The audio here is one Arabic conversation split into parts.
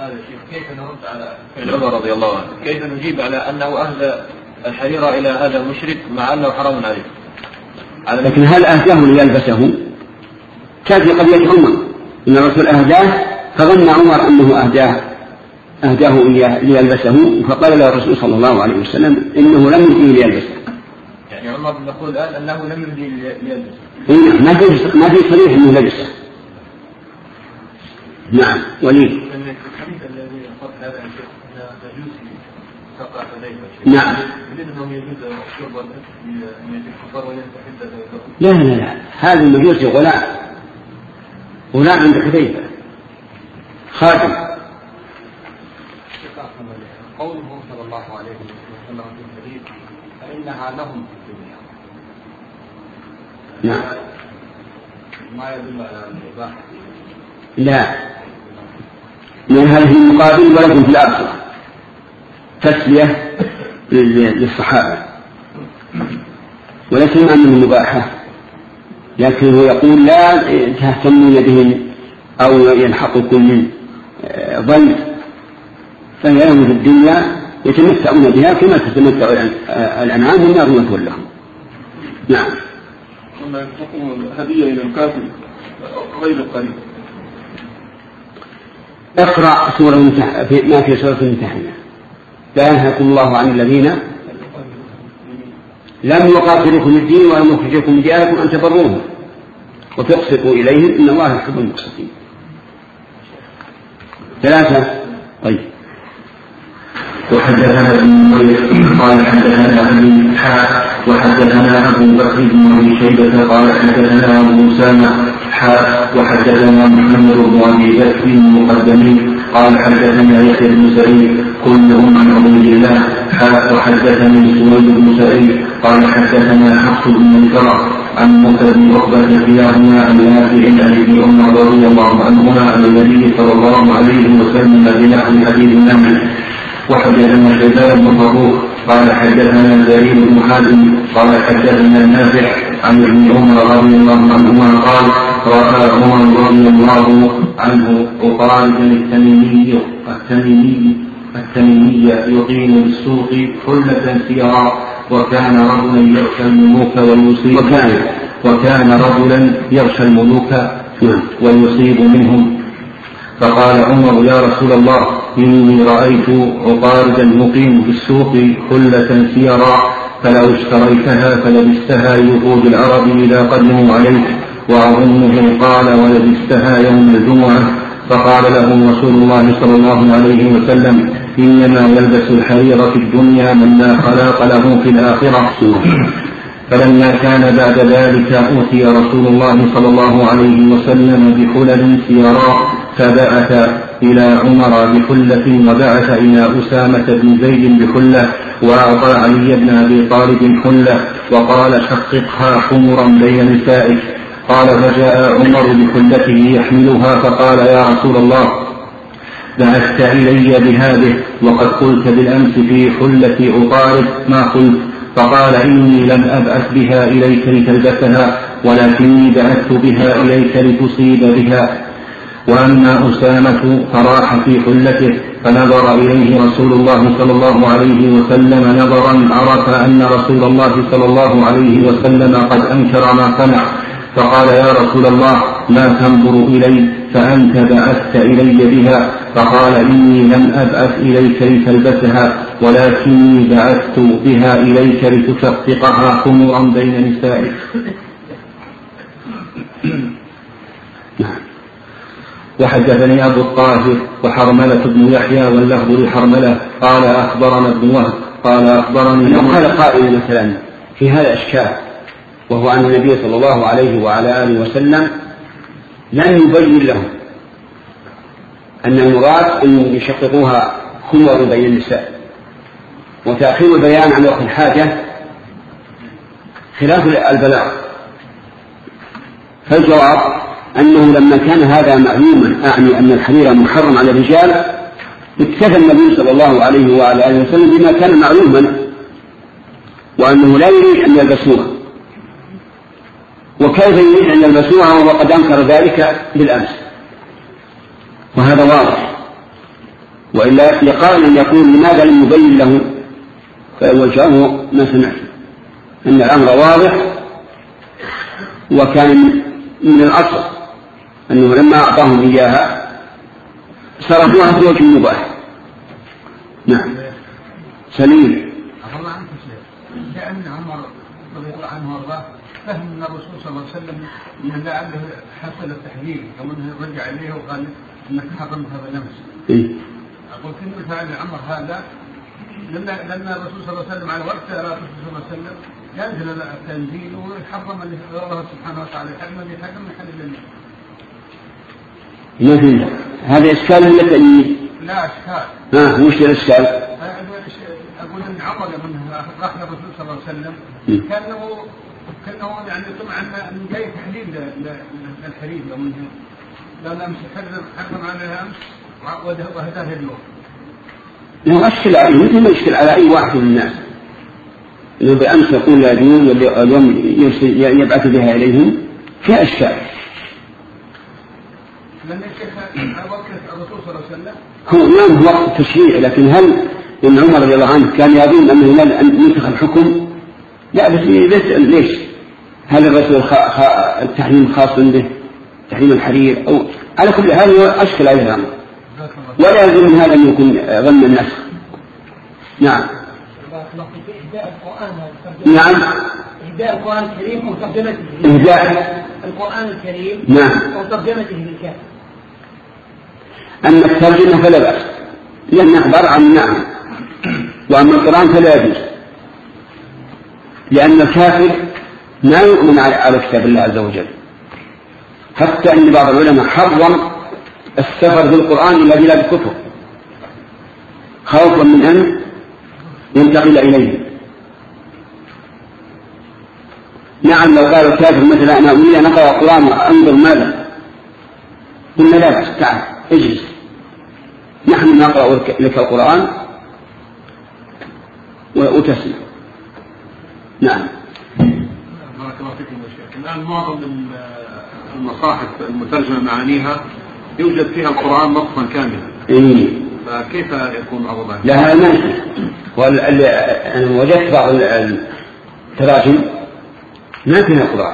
هذا الشيء كيف نرد على عمر رضي الله عنه؟ كيف نجيب على أنه أهدى الحريرة إلى هذا المشرك مع أنه حرام عليه؟ لكن هل أهداه ليلبسه؟ كانت في قضية عمر إن الرسول أهداه فظن عمر أنه أهداه ليلبسه، فقال له الرسول صلى الله عليه وسلم إنه لم يهديه ليلبسه. يعني عمر نقول الآن أنه لم يهديه ليلبسه. ما في صريح أنه لبسه. نعم. ولي الحديث الذي قال هذا مجوسي فقع عليه. نعم. لأنه يجوز الشرب من الكفار وينتحل. لا هذا المجوسي غلام عند حذيفة خادم. قوله صلى الله عليه وسلم في الحديث فإنها لهم في الدنيا. نعم. ما يدل على الإباحة. لا، من هذه المقابل ولكن في الآخرة تسلية للصحابة وليس من المباحة، لكن هو يقول لا تهتمون بهم أو يلحقكم ضيف، فهي لهم في الدنيا يتمتعون بها كما تتمتع الأنعام والنار مثوى لهم. نعم. ثم تكون هدية إلى الكافر غير القريب. اقرأ سورة ما في سورة الممتحنة. لا ينهاكم الله عن الذين لم يقاتلوكم الدين ولم يخرجوكم من دياركم أن تبروهم وتقسطوا إليهم إن الله يحب المقسطين. 3. طيب. وحدثنا ابن نمير قال حدثنا أبي إسحاق وحدثنا أبو بكر بن أبي شيبة قال حدثنا أبو أسامة وحدثنا محمد بن أبي بكر المقدمي قال حدثنا يحيى بن سعيد كلهم عن عبيد الله وحدثني سويد بن سعيد قال حدثنا حفص بن الفرع عن موسى بن عقبة كلاهما عن نافع عن ابن عمر رضي الله عنهما عن النبي صلى الله عليه وسلم بنحو حديث النمل. وحدثنا شيبان بن فروخ قال حدثنا زرير بن حازم قال حدثنا نافع عن ابن عمر رضي الله عنهما قال رأى عمر رضي الله عنه عقاربا التميمي يقيم بالسوق حلة سيرا وكان رجلا يغشى الملوك ويصيب منهم. فقال عمر يا رسول الله إني رأيت عقاربا يقيم في السوق حلة سيرا فلو اشتريتها فلبستها لوفود العرب إذا قدموا عليك وأظنه قال ولبستها يوم الجمعة. فقال له رسول الله صلى الله عليه وسلم إنما يلبس الحرير في الدنيا من لا خلاق له في الآخرة. فلما كان بعد ذلك أوتي رسول الله صلى الله عليه وسلم بحلل سيراء فبعث إلى عمر بحلة وبعث إلى أسامة بن زيد بحلة وأعطى علي بن أبي طالب حلة وقال شققها حمرا بين نسائك. قال فجاء عمر بحلته يحملها فقال يا رسول الله بعثت إلي بهذه وقد قلت بالأمس في حلة عقارب ما قلت. فقال إني لم أبعث بها إليك لتلبسها ولكني بعثت بها إليك لتصيب بها. وأما أسامة فراح في حلته فنظر إليه رسول الله صلى الله عليه وسلم نظرا عرف أن رسول الله صلى الله عليه وسلم قد أنكر ما صنع. فقال يا رسول الله ما تنظر إلي فأنت بعثت إلي بها. فقال إني لم أبعث إليك لتلبسها ولكني بعثت بها إليك لتشققها حمرا بين نسائك. وحدثني أبو الطاهر وحرملة بن يحيى واللفظ لحرملة قال أخبرنا ابن وهب قال أخبرني قال قائل مثلا في هذا الإشكال وهو أن النبي صلى الله عليه وعلى آله وسلم لم يبين لهم أن المراد أن يشققوها خمر بين النساء وتأخير البيان عن وقت الحاجة خلاف البلاغ. فالجواب أنه لما كان هذا معلوما أعني أن الحرير محرم على الرجال اكتفى النبي صلى الله عليه وعلى آله وسلم بما كان معلوما وأنه لا يريد أن يلبسوها. وكيف يريد أن يلبسوها وقد أنكر ذلك بالأمس؟ وهذا واضح وإلا يقال أن يقول لماذا لم يبين له، فوجهه ما سمعت أن الأمر واضح، وكان من الأصل أنه لما أعطاهم إياها صرفوها في وجه مباح. نعم. سليم. الله عنك شيء، لأن عمر رضي الله عنه وارضاه فهم من الرسول صلى الله عليه وسلم أن لعله حصل التحليل، أو أنه رجع إليه وقال أنك حرمت هذا نفس. أقول كلمة فعل عمر هذا لأن الرسول صلى الله عليه وسلم على وقت الرسول صلى الله عليه وسلم ينزل التنزيل ويحرم الله سبحانه وتعالى يحرم من يحرم من حل الله. ما في هذا إشكال ولا تأييد؟ لا إشكال. وش الإشكال؟ أقول أن عمر من راح الرسول صلى الله عليه وسلم كأنه يعني سمع أن جاي تحليل للحريم لو لم حرم عليها أمس وهداه اليوم. إنه أشكل عليه مثل ما يشكل على أي واحد من الناس، إنه بأمس يقول لا يجوز واليوم يبعث بها إليهم، في أشكال. لأن الشيخ وقت الرسول صلى الله عليه وسلم هو نعم وقت التشريع، لكن هل إن عمر رضي الله عنه كان يظن أنه أن ينسخ الحكم؟ لا، بس ليش؟ هل الرسول التحريم خاص به تحريم الحرير أو على كل حال أشكل عليه الأمر، ولا يلزم من هذا أن يكون ظن النسخ. نعم. نعم. إهداء القرآن الكريم وترجمته. إهداء القرآن الكريم. نعم. وترجمته للكافر. أما الترجمة فلا بأس، لأن أخبر عن نعم، وأما القرآن فلا يجوز، لأن الكافر لا يؤمن على كتاب الله عز وجل، حتى أن بعض العلماء حرم السفر بالقرآن إلى بلاد الكفر خوفا من أن ينتقل إليه. نعم، لو قال الكافر مثلا أنا أريد أن أقرأ القرآن أنظر ماذا، قلنا لا بأس، تعال اجلس نحن نقرأ لك القرآن وتسمع. نعم. بارك الله فيكم يا شيخ. الآن معظم المصاحف المترجمة معانيها يوجد فيها القرآن نصا كاملا. فكيف يكون الوضع؟ لا، هذا ما يصير. أنا وجدت بعض التراجم ما فيها القرآن.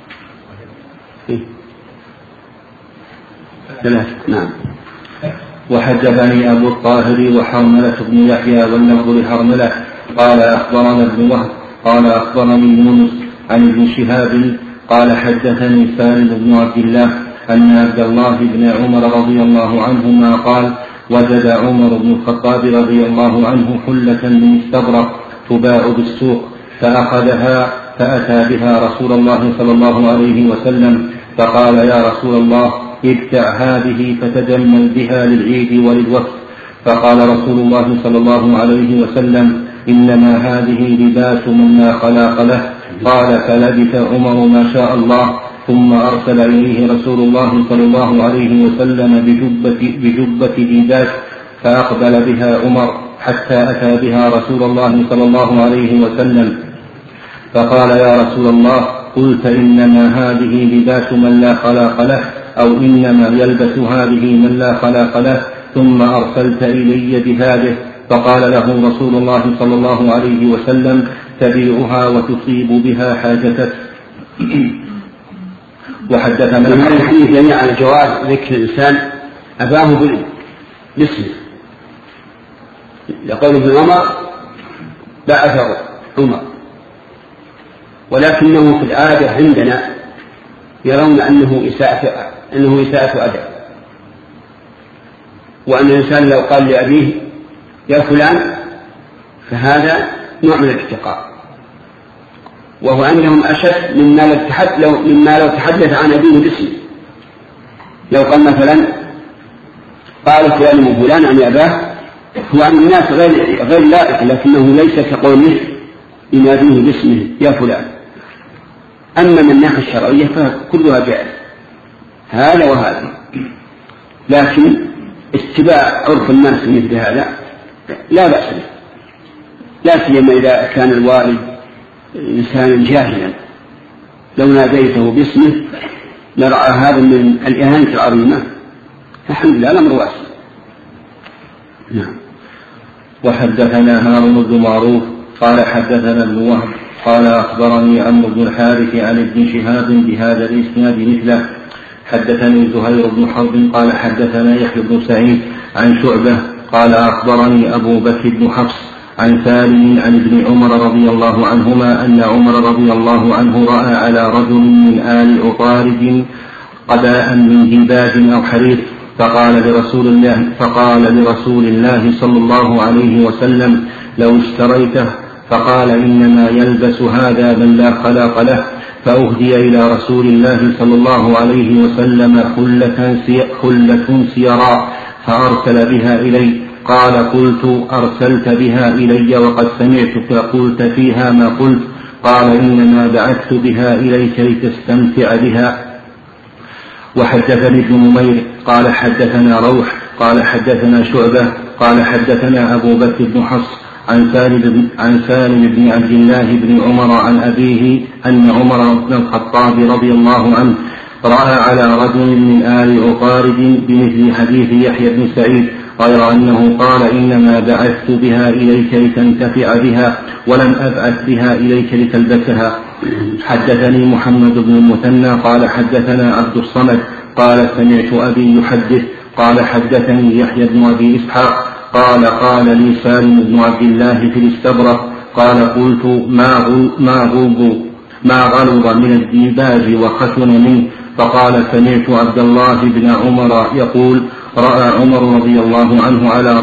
نعم. وحدثني أبو الطاهر وحرملة بن يحيى واللفظ لحرملة قال أخبرنا ابن وهب قال أخبرني يونس عن ابن شهاب قال حدثني سالم بن عبد الله أن عبد الله بن عمر رضي الله عنهما قال وجد عمر بن الخطاب رضي الله عنه حلة من استبرق تباع بالسوق فأخذها فأتى بها رسول الله صلى الله عليه وسلم فقال يا رسول الله ابتع هذه فتجمل بها للعيد وللوفد. فقال رسول الله صلى الله عليه وسلم إنما هذه لباس من لا خلاق له. قال فلبث عمر ما شاء الله ثم أرسل إليه رسول الله صلى الله عليه وسلم بجبة ديداج فأقبل بها عمر حتى أتى بها رسول الله صلى الله عليه وسلم فقال يا رسول الله قلت إنما هذه لباس من لا خلاق له أو إنما يلبس هذه من لا خلاق له ثم أرسلت إلي بهذه. فقال له رسول الله صلى الله عليه وسلم تبيعها وتصيب بها حاجتك. وحدثنا هذا الحديث يعني على جواز ذكر الإنسان أباه باسمه، يقول ابن عمر بعثه عمر، ولكنه في العادة عندنا يرون أنه إساءة أدب، وأن الإنسان لو قال لأبيه يا فلان فهذا نوع من الاحتقار، وهو عندهم أشد مما لو تحدث عن أبيه باسمه. لو قال مثلا قال فلان من فلان عن أباه هو عن الناس غير لائق، لكنه ليس كقوله يناديه باسمه يا فلان. أما من الناحية الشرعية فكلها جائز هذا وهذا، لكن اتباع عرف الناس مثل هذا لا بأس به، لا سيما إذا كان الوالد إنسانا جاهلا، لو ناديته باسمه لرأى هذا من الإهانة العظيمة، فالحمد لله الأمر واسع. وحدثنا هارون بن معروف قال حدثنا ابن وهب قال أخبرني عمرو بن الحارث عن ابن شهاب بهذا الإسناد مثله. حدثني زهير بن حرب قال حدثنا يحيى بن سعيد عن شعبة قال أخبرني أبو بكر بن حفص عن سالم عن ابن عمر رضي الله عنهما أن عمر رضي الله عنه رأى على رجل من آل عطارد قباء من ديباج أو حرير فقال لرسول الله صلى الله عليه وسلم لو اشتريته، فقال إنما يلبس هذا من لا خلاق له، فأهدي إلى رسول الله صلى الله عليه وسلم خلة سيراء فأرسل بها إلي. قال قلت أرسلت بها إلي وقد سمعتك قلت فيها ما قلت؟ قال إنما بعثت بها إليك لتستمتع بها. وحدثني ابن نمير قال حدثنا روح قال حدثنا شعبة قال حدثنا أبو بكر بن حفص عن سالم بن عبد الله بن عمر عن أبيه أن عمر بن الخطاب رضي الله عنه رأى على رجل من آل عطارد بمثل حديث يحيى بن سعيد، غير أنه قال إنما بعثت بها إليك لتنتفع بها ولم أبعث بها إليك لتلبسها. حدثني محمد بن المثنى قال حدثنا عبد الصمد قال سمعت أبي يحدث قال حدثني يحيى بن أبي إسحاق قال لي سالم بن عبد الله في الاستبرق قال قلت ما غلظ من الديباج وخشن منه؟ فقال سمعت عبد الله بن عمر يقول رأى عمر رضي الله عنه على